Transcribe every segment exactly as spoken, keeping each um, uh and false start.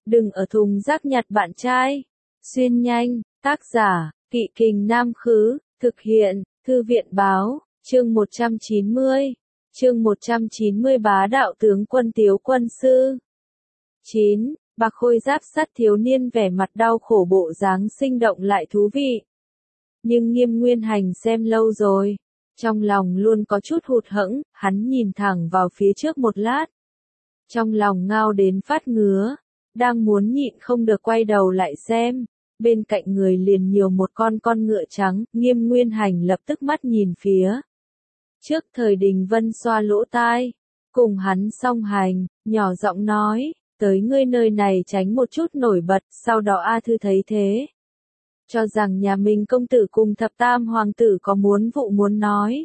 Đừng ở thùng rác nhặt bạn trai. Xuyên nhanh, tác giả, Kỵ Kình Nam Khứ, thực hiện, Thư viện Báo, chương một trăm chín mươi. Chương một trăm chín mươi Bá đạo tướng quân Tiếu quân sư. chín. Bạc khôi giáp sắt thiếu niên vẻ mặt đau khổ bộ dáng sinh động lại thú vị. Nhưng Nghiêm Nguyên Hành xem lâu rồi, trong lòng luôn có chút hụt hẫng, hắn nhìn thẳng vào phía trước một lát. Trong lòng ngao đến phát ngứa, đang muốn nhịn không được quay đầu lại xem, bên cạnh người liền nhiều một con con ngựa trắng, Nghiêm Nguyên Hành lập tức mắt nhìn phía trước. Thời Đình Vân xoa lỗ tai, cùng hắn song hành, nhỏ giọng nói, tới ngươi nơi này tránh một chút nổi bật, sau đó A Thư thấy thế, cho rằng nhà mình công tử cùng thập tam hoàng tử có muốn vụ muốn nói.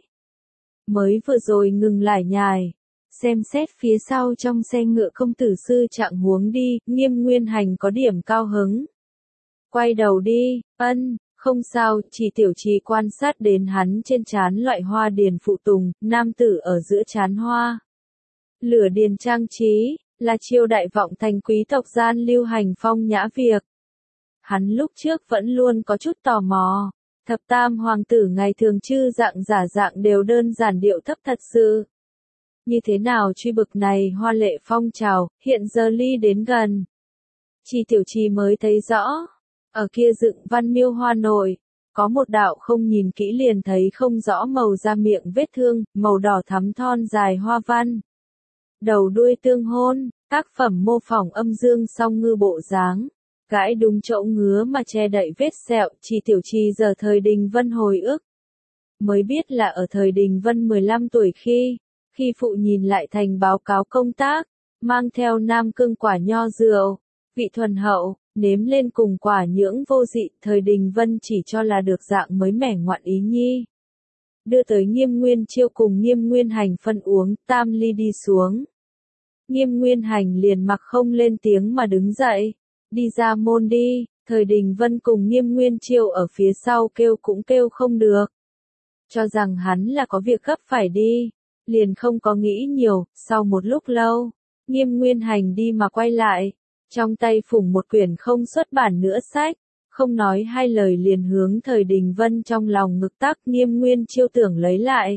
Mới vừa rồi ngừng lải nhải, xem xét phía sau trong xe ngựa công tử sư trạng huống đi, Nghiêm Nguyên Hành có điểm cao hứng. Quay đầu đi, ân, không sao, chỉ tiểu trì quan sát đến hắn trên trán loại hoa điền phụ tùng, nam tử ở giữa trán hoa. Lửa điền trang trí, là triều đại vọng thành quý tộc gian lưu hành phong nhã việc. Hắn lúc trước vẫn luôn có chút tò mò, thập tam hoàng tử ngày thường chư dạng giả dạng đều đơn giản điệu thấp thật sự. Như thế nào truy bực này hoa lệ phong trào, hiện giờ ly đến gần. Chỉ tiểu trì mới thấy rõ, ở kia dựng văn miêu hoa nội, có một đạo không nhìn kỹ liền thấy không rõ màu da miệng vết thương, màu đỏ thắm thon dài hoa văn. Đầu đuôi tương hôn, tác phẩm mô phỏng âm dương song ngư bộ dáng, gãi đúng chỗ ngứa mà che đậy vết sẹo, chỉ tiểu trì giờ thời Đình Vân hồi ức. Mới biết là ở thời Đình Vân mười lăm tuổi khi, khi phụ nhìn lại thành báo cáo công tác, mang theo nam cương quả nho rượu, vị thuần hậu, nếm lên cùng quả nhưỡng vô dị, thời Đình Vân chỉ cho là được dạng mới mẻ ngoạn ý nhi. Đưa tới Nghiêm Nguyên Chiêu cùng Nghiêm Nguyên Hành phân uống, tam ly đi xuống. Nghiêm Nguyên Hành liền mặc không lên tiếng mà đứng dậy, đi ra môn đi, thời Đình Vân cùng Nghiêm Nguyên Chiêu ở phía sau kêu cũng kêu không được. Cho rằng hắn là có việc gấp phải đi, liền không có nghĩ nhiều, sau một lúc lâu, Nghiêm Nguyên Hành đi mà quay lại, trong tay phủng một quyển không xuất bản nữa sách, không nói hai lời liền hướng thời Đình Vân trong lòng ngực tắc. Nghiêm Nguyên Chiêu tưởng lấy lại.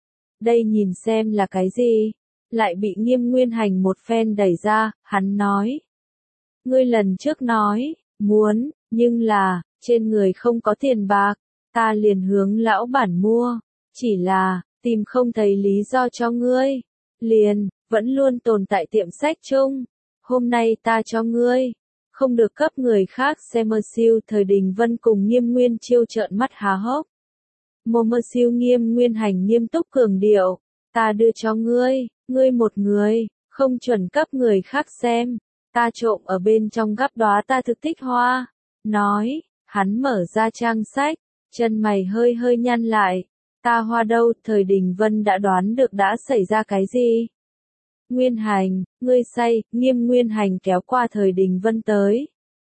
Đây nhìn xem là cái gì, lại bị Nghiêm Nguyên Hành một phen đẩy ra, hắn nói. Ngươi lần trước nói, muốn, nhưng là, trên người không có tiền bạc, ta liền hướng lão bản mua, chỉ là, tìm không thấy lý do cho ngươi, liền, vẫn luôn tồn tại tiệm sách chung, hôm nay ta cho ngươi, không được cấp người khác xem. Mơ siêu thời Đình Vân cùng Nghiêm Nguyên Chiêu trợn mắt há hốc. Mơ mơ siêu Nghiêm Nguyên Hành nghiêm túc cường điệu, ta đưa cho ngươi, ngươi một người, không chuẩn cấp người khác xem, ta trộm ở bên trong gắp đóa ta thực thích hoa, nói, hắn mở ra trang sách, chân mày hơi hơi nhăn lại, ta hoa đâu. Thời Đình Vân đã đoán được đã xảy ra cái gì. Nguyên Hành, ngươi say, Nghiêm Nguyên Hành kéo qua thời Đình Vân tới.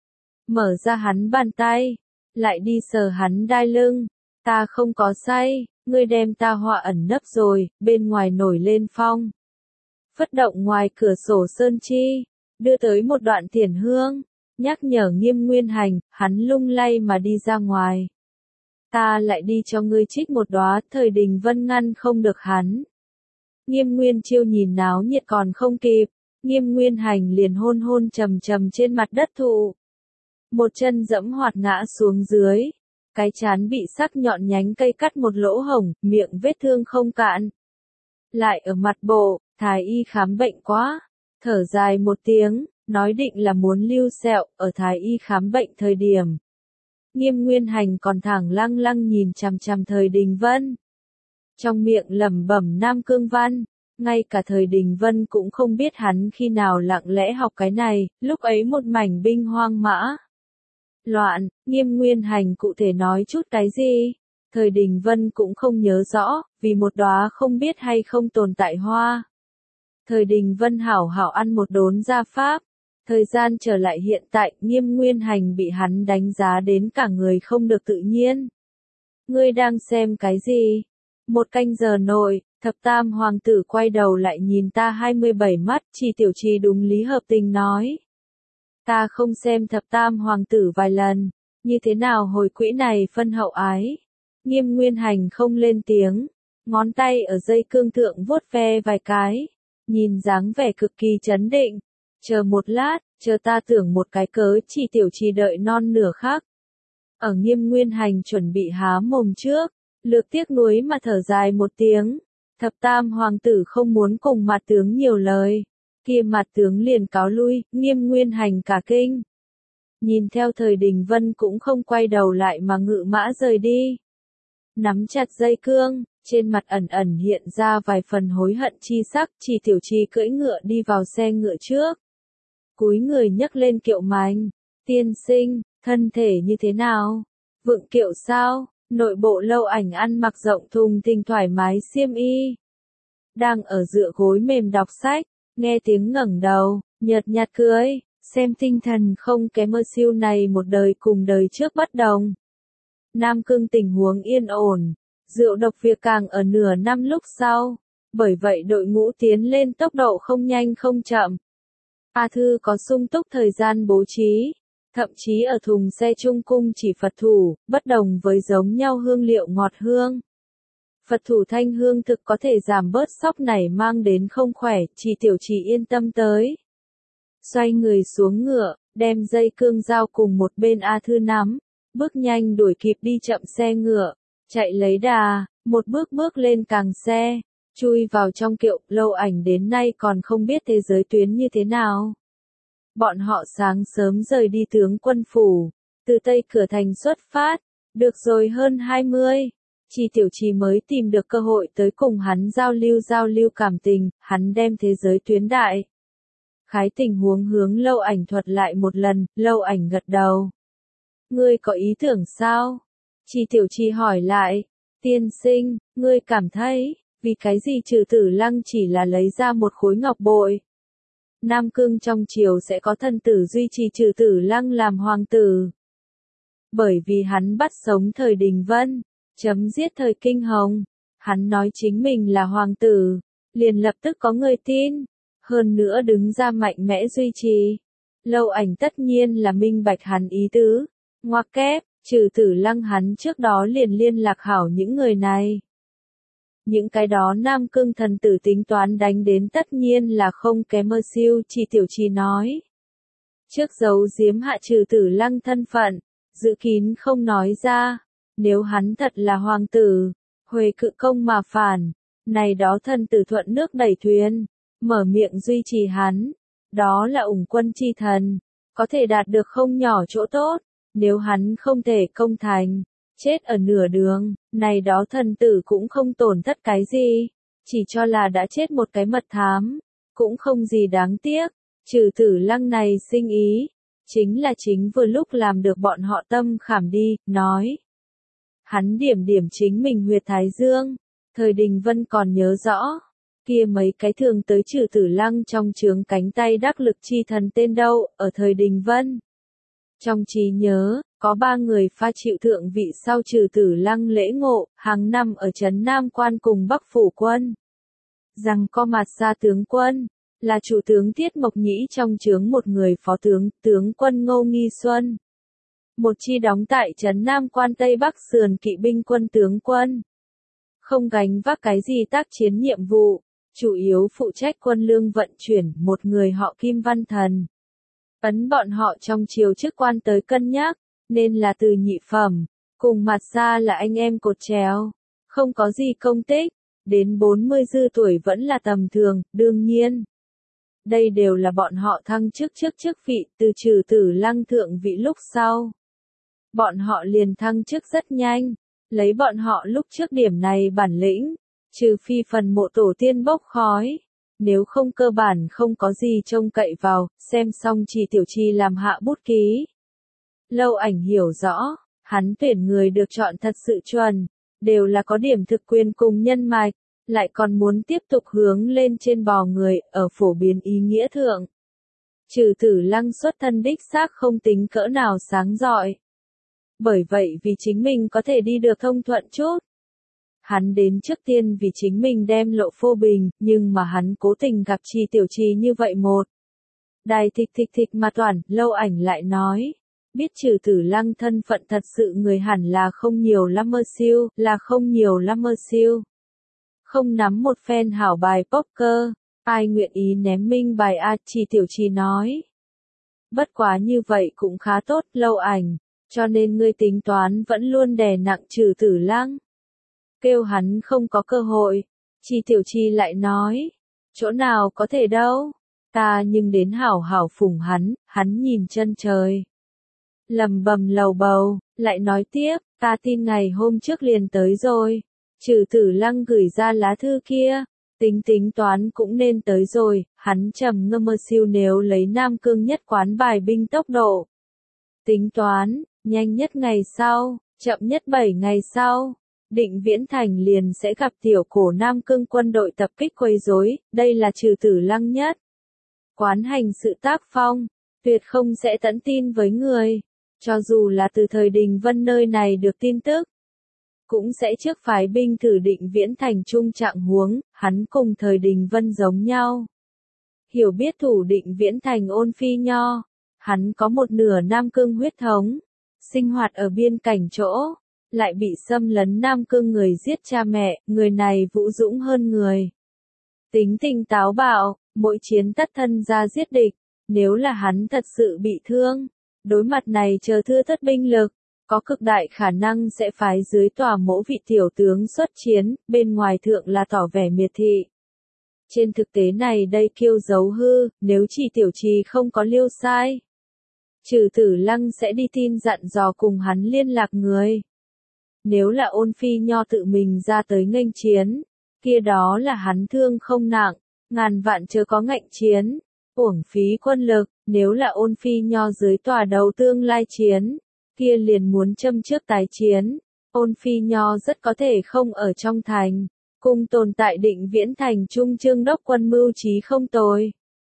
Mở ra hắn bàn tay, lại đi sờ hắn đai lưng, ta không có say, ngươi đem ta hoa ẩn nấp rồi, bên ngoài nổi lên phong. Phất động ngoài cửa sổ sơn chi, đưa tới một đoạn tiền hương, nhắc nhở Nghiêm Nguyên Hành, hắn lung lay mà đi ra ngoài. Ta lại đi cho ngươi trích một đóa, thời Đình Vân ngăn không được hắn. Nghiêm Nguyên Chiêu nhìn náo nhiệt còn không kịp, Nghiêm Nguyên Hành liền hôn hôn trầm trầm trên mặt đất thụ. Một chân dẫm hoạt ngã xuống dưới, cái trán bị sắc nhọn nhánh cây cắt một lỗ hổng, miệng vết thương không cạn. Lại ở mặt bộ, thái y khám bệnh quá, thở dài một tiếng, nói định là muốn lưu sẹo, ở thái y khám bệnh thời điểm. Nghiêm Nguyên Hành còn thẳng lăng lăng nhìn chằm chằm thời Đình Vân. Trong miệng lẩm bẩm Nam Cương Văn, ngay cả thời Đình Vân cũng không biết hắn khi nào lặng lẽ học cái này, lúc ấy một mảnh binh hoang mã. Loạn, Nghiêm Nguyên Hành cụ thể nói chút cái gì? Thời Đình Vân cũng không nhớ rõ, vì một đóa không biết hay không tồn tại hoa. Thời Đình Vân hảo hảo ăn một đốn gia pháp. Thời gian trở lại hiện tại, Nghiêm Nguyên Hành bị hắn đánh giá đến cả người không được tự nhiên. Ngươi đang xem cái gì? Một canh giờ nội, thập tam hoàng tử quay đầu lại nhìn ta hai mươi bảy mắt, chỉ tiểu trì đúng lý hợp tình nói. Ta không xem thập tam hoàng tử vài lần, như thế nào hồi quỹ này phân hậu ái. Nghiêm Nguyên Hành không lên tiếng, ngón tay ở dây cương thượng vuốt ve vài cái, nhìn dáng vẻ cực kỳ chấn định. Chờ một lát, chờ ta tưởng một cái cớ chỉ tiểu trì đợi non nửa khắc. Ở Nghiêm Nguyên Hành chuẩn bị há mồm trước, lược tiếc nuối mà thở dài một tiếng. Thập tam hoàng tử không muốn cùng mặt tướng nhiều lời. Kia mặt tướng liền cáo lui, Nghiêm Nguyên Hành cả kinh. Nhìn theo Thời Đình Vân cũng không quay đầu lại mà ngự mã rời đi. Nắm chặt dây cương, trên mặt ẩn ẩn hiện ra vài phần hối hận chi sắc, chỉ tiểu trì cưỡi ngựa đi vào xe ngựa trước. Cúi người nhấc lên kiệu mành, tiên sinh, thân thể như thế nào? Vượng kiệu sao? Nội bộ Lâu Ảnh ăn mặc rộng thùng thình thoải mái xiêm y. Đang ở dựa gối mềm đọc sách, nghe tiếng ngẩng đầu, nhợt nhạt cười, xem tinh thần không kém mơ siêu này một đời cùng đời trước bất đồng. Nam Cương tình huống yên ổn, rượu độc việc càng ở nửa năm lúc sau, bởi vậy đội ngũ tiến lên tốc độ không nhanh không chậm. A Thư có sung túc thời gian bố trí, thậm chí ở thùng xe trung cung chỉ Phật thủ, bất đồng với giống nhau hương liệu ngọt hương. Phật thủ thanh hương thực có thể giảm bớt sóc nảy mang đến không khỏe, chỉ tiểu trì yên tâm tới. Xoay người xuống ngựa, đem dây cương dao cùng một bên A Thư nắm, bước nhanh đuổi kịp đi chậm xe ngựa, chạy lấy đà, một bước bước lên càng xe, chui vào trong kiệu. Lâu Ảnh đến nay còn không biết thế giới tuyến như thế nào. Bọn họ sáng sớm rời đi tướng quân phủ, từ Tây Cửa Thành xuất phát, được rồi hơn hai mươi. Chỉ tiểu trì mới tìm được cơ hội tới cùng hắn giao lưu giao lưu cảm tình, hắn đem thế giới tuyến đại. Khái tình huống hướng Lâu Ảnh thuật lại một lần, Lâu Ảnh gật đầu. Ngươi có ý tưởng sao? Chỉ tiểu trì hỏi lại, tiên sinh, ngươi cảm thấy, vì cái gì Trừ Tử Lăng chỉ là lấy ra một khối ngọc bội? Nam Cương trong triều sẽ có thần tử duy trì Trừ Tử Lăng làm hoàng tử. Bởi vì hắn bắt sống Thời Đình Vân, chấm giết Thời Kinh Hồng, hắn nói chính mình là hoàng tử, liền lập tức có người tin, hơn nữa đứng ra mạnh mẽ duy trì. Lâu Ảnh tất nhiên là minh bạch hắn ý tứ, ngoặc kép, Trừ Tử Lăng hắn trước đó liền liên lạc hảo những người này. Những cái đó Nam Cương thần tử tính toán đánh đến tất nhiên là không kém mơ siêu, chỉ tiểu trì nói. Trước giấu giếm hạ Trừ Tử Lăng thân phận, giữ kín không nói ra, nếu hắn thật là hoàng tử, Huệ cự công mà phản, này đó thần tử thuận nước đẩy thuyền, mở miệng duy trì hắn, đó là ủng quân chi thần, có thể đạt được không nhỏ chỗ tốt, nếu hắn không thể công thành, chết ở nửa đường, này đó thần tử cũng không tổn thất cái gì, chỉ cho là đã chết một cái mật thám, cũng không gì đáng tiếc. Trừ Tử Lăng này sinh ý, chính là chính vừa lúc làm được bọn họ tâm khảm đi, nói. Hắn điểm điểm chính mình huyệt thái dương, Thời Đình Vân còn nhớ rõ, kia mấy cái thường tới Trừ Tử Lăng trong chướng cánh tay đắc lực chi thần tên đâu, ở Thời Đình Vân. Trong trí nhớ, có ba người pha chịu thượng vị sau Trừ Tử Lăng lễ ngộ, hàng năm ở trấn Nam Quan cùng Bắc Phủ Quân. Rằng có mặt xa tướng quân, là chủ tướng Tiết Mộc Nhĩ trong chướng một người phó tướng, tướng quân Ngô Nghi Xuân. Một chi đóng tại trấn Nam Quan Tây Bắc sườn kỵ binh quân tướng quân. Không gánh vác cái gì tác chiến nhiệm vụ, chủ yếu phụ trách quân lương vận chuyển, một người họ Kim Văn Thần. Ấn bọn họ trong triều chức quan tới cân nhắc, nên là từ nhị phẩm, cùng mặt xa là anh em cột trèo, không có gì công tích, đến bốn mươi dư tuổi vẫn là tầm thường, đương nhiên. Đây đều là bọn họ thăng chức trước chức vị, từ Trừ Tử Lăng thượng vị lúc sau. Bọn họ liền thăng chức rất nhanh, lấy bọn họ lúc trước điểm này bản lĩnh, trừ phi phần mộ tổ tiên bốc khói. Nếu không cơ bản không có gì trông cậy vào, xem xong chỉ tiểu trì làm hạ bút ký. Lâu Ảnh hiểu rõ, hắn tuyển người được chọn thật sự chuẩn, đều là có điểm thực quyền cùng nhân mạch, lại còn muốn tiếp tục hướng lên trên bò người, ở phổ biến ý nghĩa thượng. Trừ Tử Lăng xuất thân đích xác không tính cỡ nào sáng rọi. Bởi vậy vì chính mình có thể đi được thông thuận chút. Hắn đến trước tiên vì chính mình đem lộ phô bình, nhưng mà hắn cố tình gặp Chi tiểu trì như vậy một. Đài thịch thịch thịch mà toàn, Lâu Ảnh lại nói. Biết Trừ Tử Lăng thân phận thật sự người hẳn là không nhiều lắm mơ siêu, là không nhiều lắm mơ siêu. Không nắm một phen hảo bài poker, ai nguyện ý ném minh bài a, Chỉ Tiểu Trì nói. Bất quá như vậy cũng khá tốt, Lâu Ảnh, cho nên ngươi tính toán vẫn luôn đè nặng Trừ Tử Lăng. Kêu hắn không có cơ hội, Chỉ Tiểu Trì lại nói. Chỗ nào có thể đâu, ta nhưng đến hảo hảo phủng hắn, hắn nhìn chân trời. Lầm bầm lầu bầu, lại nói tiếp, ta tin ngày hôm trước liền tới rồi. Trừ Tử Lăng gửi ra lá thư kia, tính tính toán cũng nên tới rồi, hắn trầm ngâm mơ siêu nếu lấy Nam Cương nhất quán bài binh tốc độ. Tính toán, nhanh nhất ngày sau, chậm nhất bảy ngày sau, Định Viễn Thành liền sẽ gặp tiểu cổ Nam Cương quân đội tập kích quấy rối, đây là Trừ Tử Lăng nhất. Quán hành sự tác phong, tuyệt không sẽ tẫn tin với người. Cho dù là từ thời Đình Vân nơi này được tin tức, cũng sẽ trước phái binh thử Định Viễn Thành chung trạng huống, hắn cùng thời Đình Vân giống nhau. Hiểu biết thủ Định Viễn Thành Ôn Phi Nho, hắn có một nửa Nam Cương huyết thống, sinh hoạt ở biên cảnh chỗ, lại bị xâm lấn Nam Cương người giết cha mẹ, người này vũ dũng hơn người. Tính tình táo bạo, mỗi chiến tất thân ra giết địch, nếu là hắn thật sự bị thương, đối mặt này chờ thưa thất binh lực, có cực đại khả năng sẽ phái dưới tòa mỗ vị tiểu tướng xuất chiến, bên ngoài thượng là tỏ vẻ miệt thị. Trên thực tế này đây kiêu giấu hư, nếu Chỉ Tiểu Trì không có liêu sai. Trừ Tử Lăng sẽ đi tin dặn dò cùng hắn liên lạc người. Nếu là Ôn Phi Nho tự mình ra tới nghênh chiến, kia đó là hắn thương không nặng, ngàn vạn chớ có ngạnh chiến, uổng phí quân lực, nếu là Ôn Phi Nho dưới tòa đầu tương lai chiến, kia liền muốn châm trước tái chiến, Ôn Phi Nho rất có thể không ở trong thành, cùng tồn tại Định Viễn Thành trung Trương đốc quân mưu trí không tồi.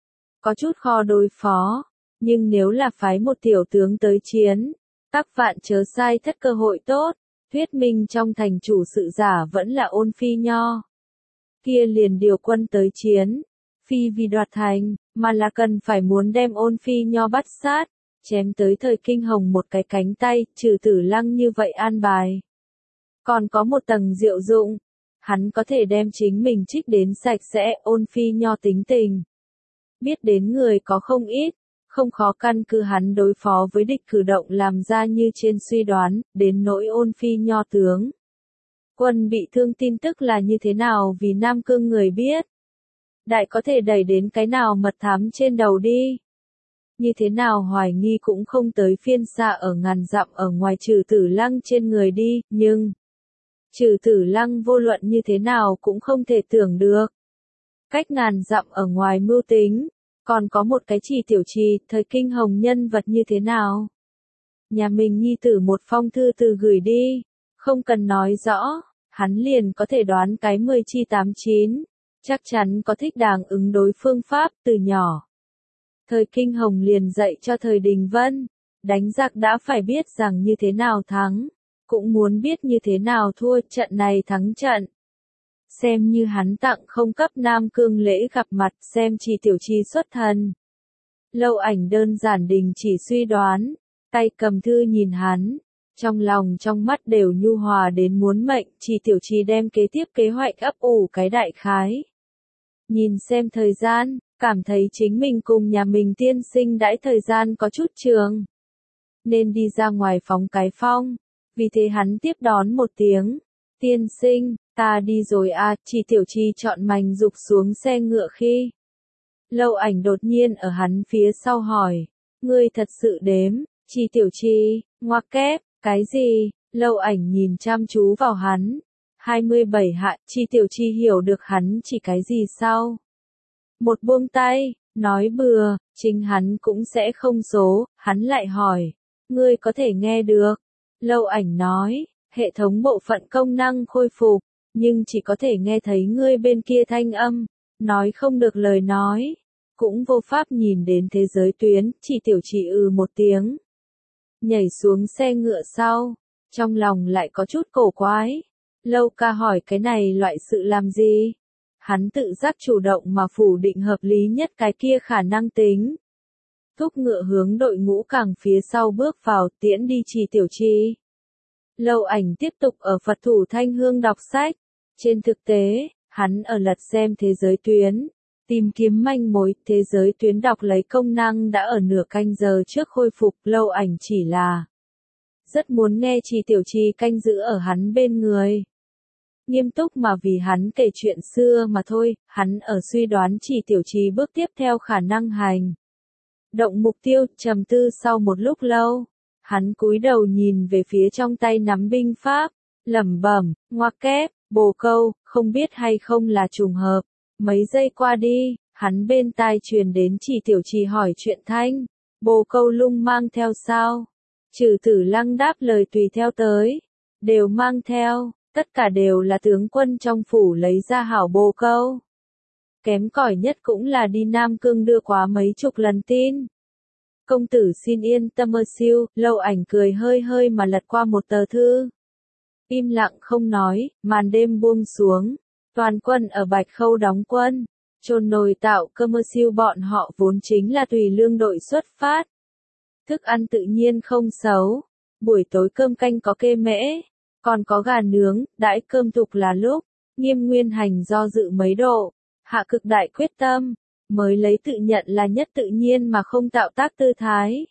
Có chút khó đối phó, nhưng nếu là phái một tiểu tướng tới chiến, các vạn chớ sai thất cơ hội tốt, thuyết minh trong thành chủ sự giả vẫn là Ôn Phi Nho. Kia liền điều quân tới chiến, phi vì đoạt thành, mà là cần phải muốn đem Ôn Phi Nho bắt sát, chém tới thời Kinh Hồng một cái cánh tay, Trừ Tử Lăng như vậy an bài. Còn có một tầng diệu dụng, hắn có thể đem chính mình trích đến sạch sẽ, Ôn Phi Nho tính tình. Biết đến người có không ít, không khó căn cứ hắn đối phó với địch cử động làm ra như trên suy đoán, đến nỗi Ôn Phi Nho tướng. Quân bị thương tin tức là như thế nào vì Nam Cương người biết. Đại có thể đẩy đến cái nào mật thám trên đầu đi. Như thế nào hoài nghi cũng không tới phiên xạ ở ngàn dặm ở ngoài Trừ Tử Lăng trên người đi, nhưng Trừ Tử Lăng vô luận như thế nào cũng không thể tưởng được. Cách ngàn dặm ở ngoài mưu tính, còn có một cái Chỉ Tiểu Trì, thời Kinh Hồng nhân vật như thế nào. Nhà mình nhi tử một phong thư từ gửi đi, không cần nói rõ, hắn liền có thể đoán cái mười chi tám chín, chắc chắn có thích đáng ứng đối phương pháp từ nhỏ. Thời Kinh Hồng liền dạy cho thời Đình Vân, đánh giặc đã phải biết rằng như thế nào thắng, cũng muốn biết như thế nào thua, trận này thắng trận. Xem như hắn tặng không cấp Nam Cương lễ gặp mặt, xem Chỉ Tiểu Trì xuất thần. Lâu Ảnh đơn giản đình chỉ suy đoán, tay cầm thư nhìn hắn, trong lòng trong mắt đều nhu hòa đến muốn mệnh, Chỉ Tiểu Trì đem kế tiếp kế hoạch ấp ủ cái đại khái. Nhìn xem thời gian, cảm thấy chính mình cùng nhà mình tiên sinh đãi thời gian có chút trường. Nên đi ra ngoài phóng cái phong, vì thế hắn tiếp đón một tiếng. Tiên sinh, ta đi rồi à, Chỉ Tiểu Trì chọn mành dục xuống xe ngựa khi. Lâu Ảnh đột nhiên ở hắn phía sau hỏi, ngươi thật sự đếm, Chỉ Tiểu Trì, ngoặc kép, cái gì, Lâu Ảnh nhìn chăm chú vào hắn. hai mươi bảy hạ, Chỉ Tiểu Trì hiểu được hắn chỉ cái gì sau. Một buông tay, nói bừa, chính hắn cũng sẽ không số, hắn lại hỏi, ngươi có thể nghe được. Lâu Ảnh nói, hệ thống bộ phận công năng khôi phục, nhưng chỉ có thể nghe thấy ngươi bên kia thanh âm, nói không được lời nói, cũng vô pháp nhìn đến thế giới tuyến, Chỉ Tiểu Trì ừ một tiếng. Nhảy xuống xe ngựa sau, trong lòng lại có chút cổ quái. Lâu ca hỏi cái này loại sự làm gì? Hắn tự giác chủ động mà phủ định hợp lý nhất cái kia khả năng tính. thúc ngựa hướng đội ngũ càng phía sau bước vào, tiễn đi Trì Tiểu Trì. Lâu Ảnh tiếp tục ở Phật Thủ Thanh Hương đọc sách. Trên thực tế, hắn ở lật xem thế giới tuyến, tìm kiếm manh mối. Thế giới tuyến đọc lấy công năng đã ở nửa canh giờ trước khôi phục. Lâu Ảnh chỉ là rất muốn nghe Trì Tiểu Trì canh giữ ở hắn bên người. Nghiêm túc mà vì hắn kể chuyện xưa mà thôi, hắn ở suy đoán Trì Tiểu Trì bước tiếp theo khả năng hành động mục tiêu. Trầm tư sau một lúc lâu, hắn cúi đầu nhìn về phía trong tay nắm binh pháp, lẩm bẩm, ngoặc kép, bồ câu, không biết hay không là trùng hợp. Mấy giây qua đi, hắn bên tai truyền đến Trì Tiểu Trì hỏi chuyện thanh, bồ câu lung mang theo sao? Trừ Tử Lăng đáp lời tùy theo tới, đều mang theo, tất cả đều là tướng quân trong phủ lấy ra hảo bồ câu. Kém cỏi nhất cũng là đi Nam Cương đưa quá mấy chục lần tin. Công tử xin yên tâm mơ siêu. Lâu Ảnh cười hơi hơi mà lật qua một tờ thư. Im lặng không nói, màn đêm buông xuống. Toàn quân ở Bạch Khâu đóng quân. Chôn nồi tạo cơ mơ siêu bọn họ vốn chính là tùy lương đội xuất phát. Thức ăn tự nhiên không xấu. Buổi tối cơm canh có kê mễ, còn có gà nướng. Đãi cơm tục là lúc Nghiêm Nguyên Hành do dự mấy độ, hạ cực đại quyết tâm, mới lấy tự nhận là nhất tự nhiên mà không tạo tác tư thái.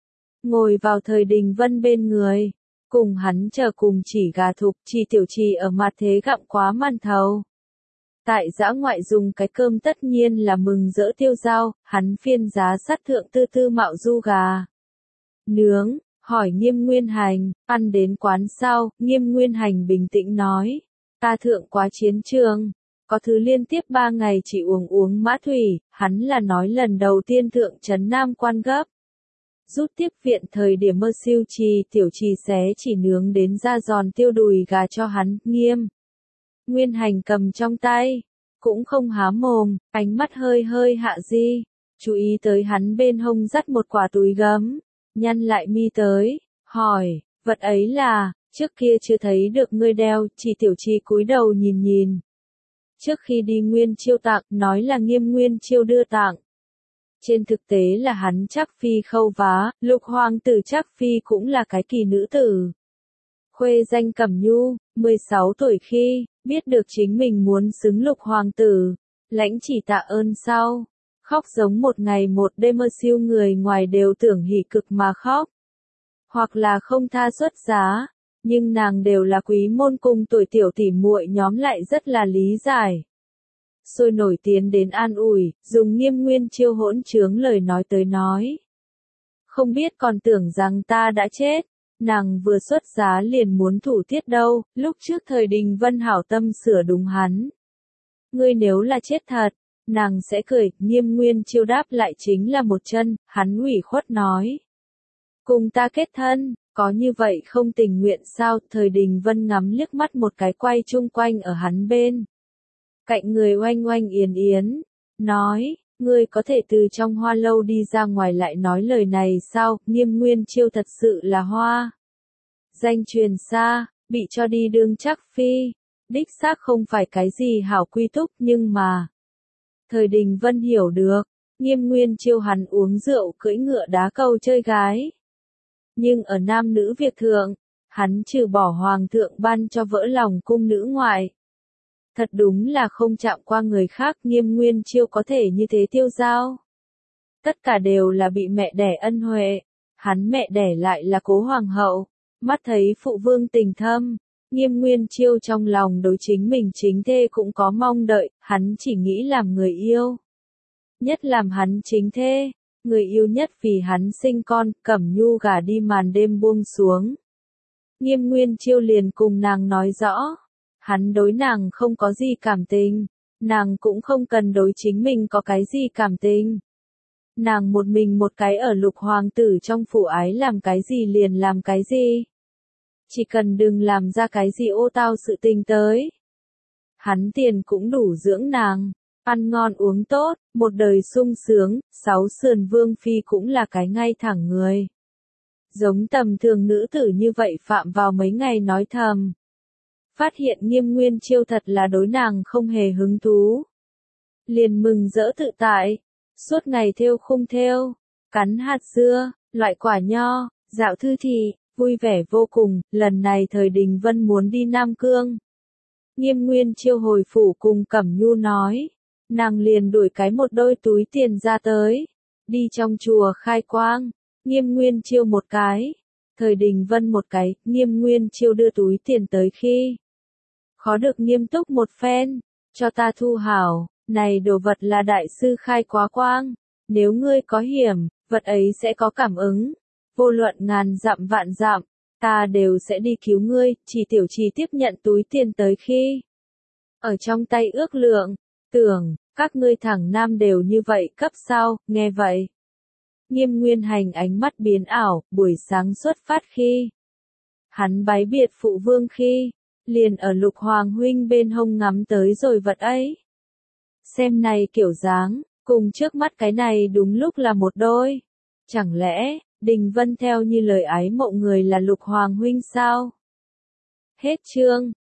Ngồi vào Thời Đình Vân bên người, cùng hắn chờ cùng chỉ gà thục. Trì Tiểu Trì ở mặt thế gặm quá màn thầu. Tại dã ngoại dùng cái cơm tất nhiên là mừng rỡ tiêu dao, hắn phiên giá sát thượng tư tư mạo du gà nướng, hỏi Nghiêm Nguyên Hành, ăn đến quán sao? Nghiêm Nguyên Hành bình tĩnh nói, ta thượng quá chiến trường, có thứ liên tiếp ba ngày chỉ uống uống mã thủy. Hắn là nói lần đầu tiên thượng trấn Nam Quan gấp rút tiếp viện thời điểm mơ siêu. Trì Tiểu Trì xé chỉ nướng đến da giòn tiêu đùi gà cho hắn. Nghiêm Nguyên Hành cầm trong tay, cũng không há mồm, ánh mắt hơi hơi hạ di, chú ý tới hắn bên hông dắt một quả túi gấm, nhăn lại mi tới, hỏi, vật ấy là, trước kia chưa thấy được ngươi đeo. Trì Tiểu Trì cúi đầu nhìn nhìn. Trước khi đi Nguyên Chiêu tặng, nói là Nghiêm Nguyên Chiêu đưa tặng. Trên thực tế là hắn Trác Phi khâu vá. Lục hoàng tử Trác Phi cũng là cái kỳ nữ tử. Khuê danh Cẩm Nhu, mười sáu tuổi khi biết được chính mình muốn xứng lục hoàng tử, lãnh chỉ tạ ơn sau, khóc giống một ngày một đêm. Mơ siêu người ngoài đều tưởng hỉ cực mà khóc, hoặc là không tha xuất giá, nhưng nàng đều là quý môn cùng tuổi tiểu tỷ muội nhóm lại rất là lý giải. Sôi nổi tiến đến an ủi, dùng Nghiêm Nguyên Chiêu hỗn trướng lời nói tới nói. Không biết còn tưởng rằng ta đã chết, nàng vừa xuất giá liền muốn thủ tiết đâu. Lúc trước Thời Đình Vân hảo tâm sửa đúng hắn. Ngươi nếu là chết thật, nàng sẽ cười. Nghiêm Nguyên Chiêu đáp lại chính là một chân, hắn ủy khuất nói. Cùng ta kết thân, có như vậy không tình nguyện sao? Thời Đình Vân ngắm liếc mắt một cái quay chung quanh ở hắn bên cạnh người oanh oanh yến yến, nói, ngươi có thể từ trong hoa lâu đi ra ngoài lại nói lời này sao? Nghiêm Nguyên Chiêu thật sự là hoa danh truyền xa, bị cho đi đương Trác Phi, đích xác không phải cái gì hảo quy túc. Nhưng mà Thời Đình Vân hiểu được, Nghiêm Nguyên Chiêu hắn uống rượu cưỡi ngựa đá cầu chơi gái. Nhưng ở nam nữ việc thượng, hắn trừ bỏ hoàng thượng ban cho vỡ lòng cung nữ ngoại, thật đúng là không chạm qua người khác. Nghiêm Nguyên Chiêu có thể như thế tiêu dao, tất cả đều là bị mẹ đẻ ân huệ. Hắn mẹ đẻ lại là Cố hoàng hậu, mắt thấy phụ vương tình thâm, Nghiêm Nguyên Chiêu trong lòng đối chính mình chính thê cũng có mong đợi. Hắn chỉ nghĩ làm người yêu nhất làm hắn chính thê, người yêu nhất vì hắn sinh con. Cẩm Nhu gả đi màn đêm buông xuống, Nghiêm Nguyên Chiêu liền cùng nàng nói rõ, hắn đối nàng không có gì cảm tình, nàng cũng không cần đối chính mình có cái gì cảm tình. Nàng một mình một cái ở lục hoàng tử trong phủ ái làm cái gì liền làm cái gì, chỉ cần đừng làm ra cái gì ô tao sự tình tới. Hắn tiền cũng đủ dưỡng nàng, ăn ngon uống tốt, một đời sung sướng. Sáu sườn vương phi cũng là cái ngay thẳng người, giống tầm thường nữ tử như vậy phạm vào mấy ngày nói thầm. Phát hiện Nghiêm Nguyên Chiêu thật là đối nàng không hề hứng thú, liền mừng rỡ tự tại, suốt ngày thêu khung thêu, cắn hạt dưa, loại quả nho, dạo thư thị, vui vẻ vô cùng, lần này thời Đình Vân muốn đi Nam Cương. Nghiêm Nguyên Chiêu hồi phủ cùng Cẩm Nhu nói, nàng liền đuổi cái một đôi túi tiền ra tới, đi trong chùa khai quang, Nghiêm Nguyên Chiêu một cái, thời Đình Vân một cái, Nghiêm Nguyên Chiêu đưa túi tiền tới khi khó được nghiêm túc một phen, cho ta thu hảo, này đồ vật là đại sư khai quá quang, nếu ngươi có hiểm, vật ấy sẽ có cảm ứng, vô luận ngàn dặm vạn dặm, ta đều sẽ đi cứu ngươi, chỉ tiểu trì tiếp nhận túi tiền tới khi ở trong tay ước lượng, tưởng, các ngươi thẳng nam đều như vậy cấp sao, nghe vậy. Nghiêm Nguyên Hành ánh mắt biến ảo, buổi sáng xuất phát khi hắn bái biệt phụ vương khi, liền ở Lục Hoàng huynh bên hông ngắm tới rồi vật ấy. Xem này kiểu dáng, cùng trước mắt cái này đúng lúc là một đôi. Chẳng lẽ, Đình Vân theo như lời ái mộ người là Lục Hoàng huynh sao? Hết chương.